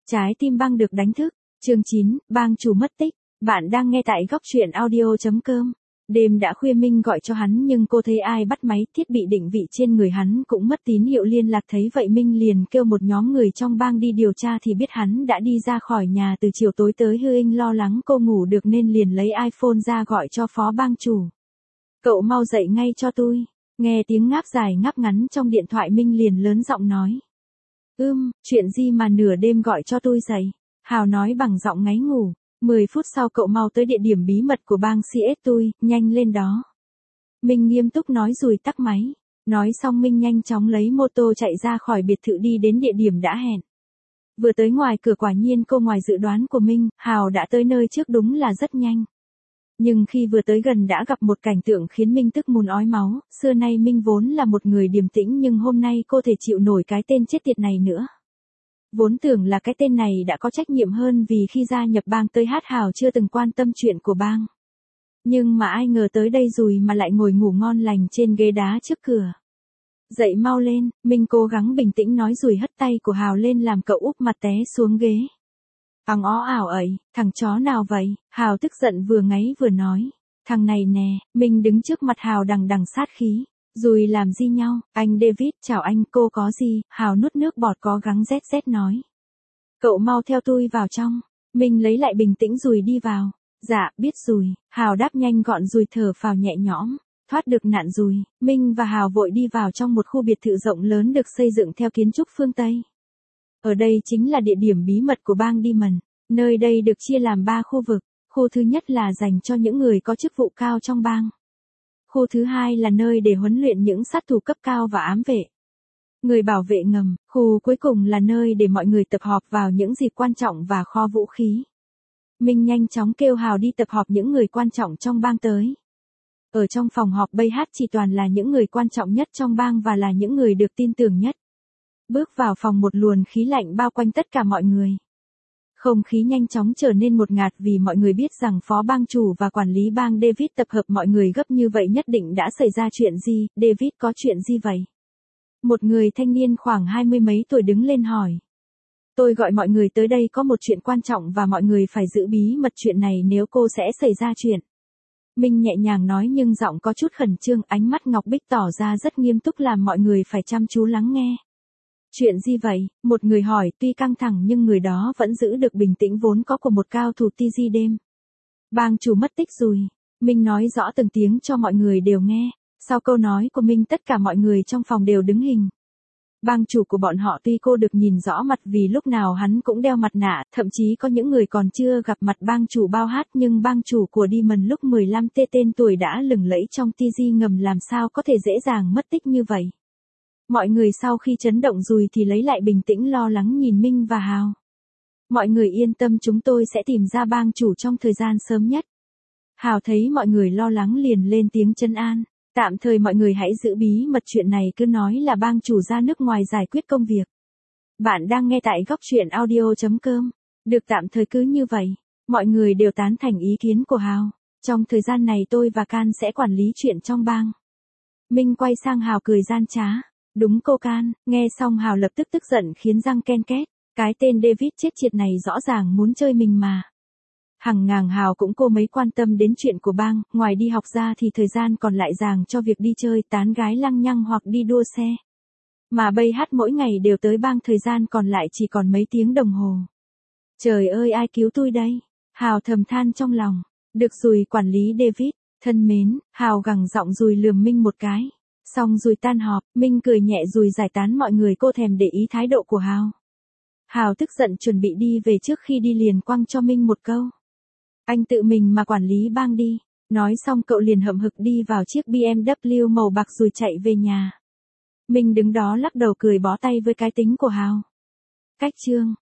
Trái tim bang được đánh thức. Chương 9, bang chủ mất tích. Bạn đang nghe tại góc truyện audio.com. Đêm đã khuya Minh gọi cho hắn nhưng cô thấy ai bắt máy, thiết bị định vị trên người hắn cũng mất tín hiệu liên lạc, thấy vậy Minh liền kêu một nhóm người trong bang đi điều tra thì biết hắn đã đi ra khỏi nhà từ chiều tối tới Hư Inh, lo lắng cô ngủ được nên liền lấy iPhone ra gọi cho phó bang chủ. Cậu mau dậy ngay cho tôi. Nghe tiếng ngáp dài ngáp ngắn trong điện thoại Minh liền lớn giọng nói. Chuyện gì mà nửa đêm gọi cho tôi dậy? Hào nói bằng giọng ngáy ngủ. 10 phút sau cậu mau tới địa điểm bí mật của bang CS tôi, nhanh lên đó. Minh nghiêm túc nói rồi tắt máy. Nói xong Minh nhanh chóng lấy mô tô chạy ra khỏi biệt thự đi đến địa điểm đã hẹn. Vừa tới ngoài cửa quả nhiên cô ngoài dự đoán của Minh, Hào đã tới nơi trước đúng là rất nhanh. Nhưng khi vừa tới gần đã gặp một cảnh tượng khiến Minh tức muốn ói máu, xưa nay Minh vốn là một người điềm tĩnh nhưng hôm nay cô thể chịu nổi cái tên chết tiệt này nữa. Vốn tưởng là cái tên này đã có trách nhiệm hơn vì khi gia nhập bang tới hát Hào chưa từng quan tâm chuyện của bang. Nhưng mà ai ngờ tới đây rồi mà lại ngồi ngủ ngon lành trên ghế đá trước cửa. Dậy mau lên, Minh cố gắng bình tĩnh nói rồi hất tay của Hào lên làm cậu úp mặt té xuống ghế. Ó ảo ẩy, thằng chó nào vậy? Hào tức giận vừa ngáy vừa nói. Thằng này nè, Minh đứng trước mặt Hào đằng đằng sát khí. Rồi làm gì nhau? Anh David, chào anh, cô có gì? Hào nuốt nước bọt cố gắng rét nói. Cậu mau theo tôi vào trong. Minh lấy lại bình tĩnh rồi đi vào. Dạ, biết rồi. Hào đáp nhanh gọn rồi thở phào nhẹ nhõm. Thoát được nạn rồi. Minh và Hào vội đi vào trong một khu biệt thự rộng lớn được xây dựng theo kiến trúc phương Tây. Ở đây chính là địa điểm bí mật của bang Demon. Nơi đây được chia làm 3 khu vực. Khu thứ nhất là dành cho những người có chức vụ cao trong bang. Khu thứ hai là nơi để huấn luyện những sát thủ cấp cao và ám vệ. Người bảo vệ ngầm. Khu cuối cùng là nơi để mọi người tập họp vào những dịp quan trọng và kho vũ khí. Minh nhanh chóng kêu Hào đi tập họp những người quan trọng trong bang tới. Ở trong phòng họp bây hát chỉ toàn là những người quan trọng nhất trong bang và là những người được tin tưởng nhất. Bước vào phòng một luồng khí lạnh bao quanh tất cả mọi người. Không khí nhanh chóng trở nên ngột ngạt vì mọi người biết rằng phó bang chủ và quản lý bang David tập hợp mọi người gấp như vậy nhất định đã xảy ra chuyện gì. David có chuyện gì vậy? Một người thanh niên khoảng 20 mấy tuổi đứng lên hỏi. Tôi gọi mọi người tới đây có một chuyện quan trọng và mọi người phải giữ bí mật chuyện này nếu cô sẽ xảy ra chuyện. Minh nhẹ nhàng nói nhưng giọng có chút khẩn trương, ánh mắt ngọc bích tỏ ra rất nghiêm túc làm mọi người phải chăm chú lắng nghe. Chuyện gì vậy? Một người hỏi, tuy căng thẳng nhưng người đó vẫn giữ được bình tĩnh vốn có của một cao thủ TG đêm. Bang chủ mất tích rồi. Minh nói rõ từng tiếng cho mọi người đều nghe. Sau câu nói của Minh tất cả mọi người trong phòng đều đứng hình. Bang chủ của bọn họ tuy cô được nhìn rõ mặt vì lúc nào hắn cũng đeo mặt nạ, thậm chí có những người còn chưa gặp mặt bang chủ bao hát nhưng bang chủ của Demon lúc 15 tên tuổi đã lừng lẫy trong TG ngầm làm sao có thể dễ dàng mất tích như vậy. Mọi người sau khi chấn động rồi thì lấy lại bình tĩnh lo lắng nhìn Minh và Hào. Mọi người yên tâm, chúng tôi sẽ tìm ra bang chủ trong thời gian sớm nhất. Hào thấy mọi người lo lắng liền lên tiếng trấn an. Tạm thời mọi người hãy giữ bí mật chuyện này, cứ nói là bang chủ ra nước ngoài giải quyết công việc. Bạn đang nghe tại góc truyện audio.com. Được, tạm thời cứ như vậy. Mọi người đều tán thành ý kiến của Hào. Trong thời gian này tôi và Can sẽ quản lý chuyện trong bang. Minh quay sang Hào cười gian trá. Đúng cô Can. Nghe xong Hào lập tức tức giận khiến răng ken két. Cái tên David chết tiệt này rõ ràng muốn chơi mình mà. Hằng ngàng Hào cũng cô mấy quan tâm đến chuyện của bang, ngoài đi học ra thì thời gian còn lại dàng cho việc đi chơi, tán gái lăng nhăng hoặc đi đua xe. Mà bây hát mỗi ngày đều tới bang, thời gian còn lại chỉ còn mấy tiếng đồng hồ. Trời ơi, ai cứu tôi đây? Hào thầm than trong lòng. Được rồi quản lý David, thân mến, Hào gằn giọng rồi lườm Minh một cái. Xong rồi tan họp, Minh cười nhẹ rồi giải tán mọi người, cô thèm để ý thái độ của Hào. Hào tức giận chuẩn bị đi về, trước khi đi liền quăng cho Minh một câu. Anh tự mình mà quản lý bang đi. Nói xong cậu liền hậm hực đi vào chiếc BMW màu bạc rồi chạy về nhà. Minh đứng đó lắc đầu cười bó tay với cái tính của Hào. Cách chương